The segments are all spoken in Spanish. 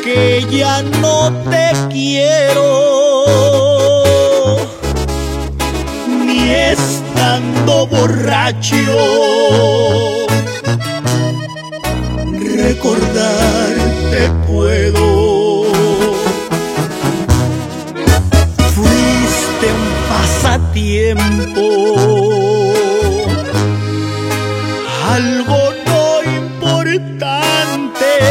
que ya no te quiero, ni estando borracho recordarte puedo. Fuiste un pasatiempo, algo no importante.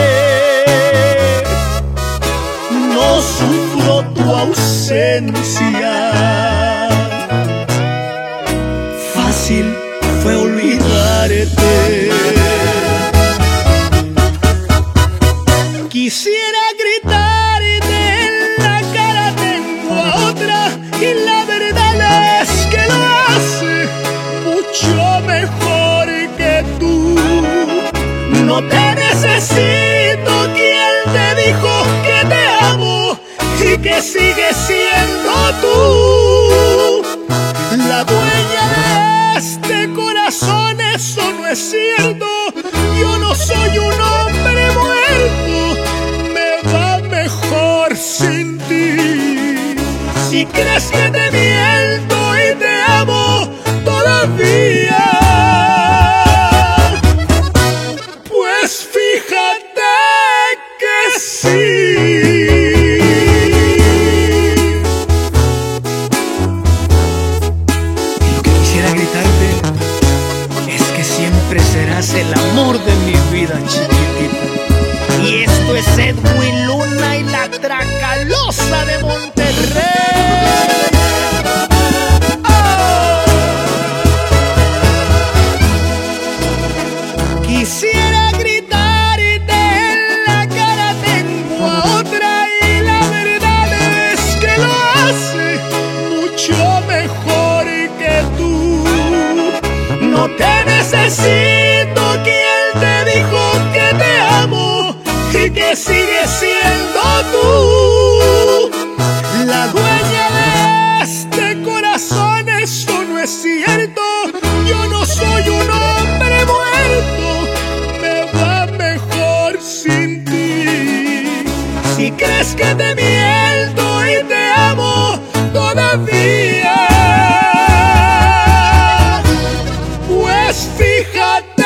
No sufro tu ausencia, fácil fue olvidarte. Quisiera gritarte en la cara, tengo a otra, y la verdad es que lo hace mucho mejor que tú. No te necesito, quien te dijo que te amo y que sigues siendo tú la dueña de este corazón. Eso no es cierto, yo no soy un hombre muerto, me va mejor sin ti. Si crees que te miento y te amo todavía, pues fíjate que sí. Siempre serás el amor de mi vida, chiquitita. Y esto es Edwin Luna y la Tracalosa de Monterrey. ¡Oh! Quisiera gritarte en la cara, tengo a otra, y la verdad es que lo hace mucho mejor que tú. No te necesito, quien te dijo que te amo y que sigues siendo tú la dueña de este corazón. Eso no es cierto, yo no soy un hombre muerto, me va mejor sin ti. Si crees que te miento y te amo todavía, pues fíjate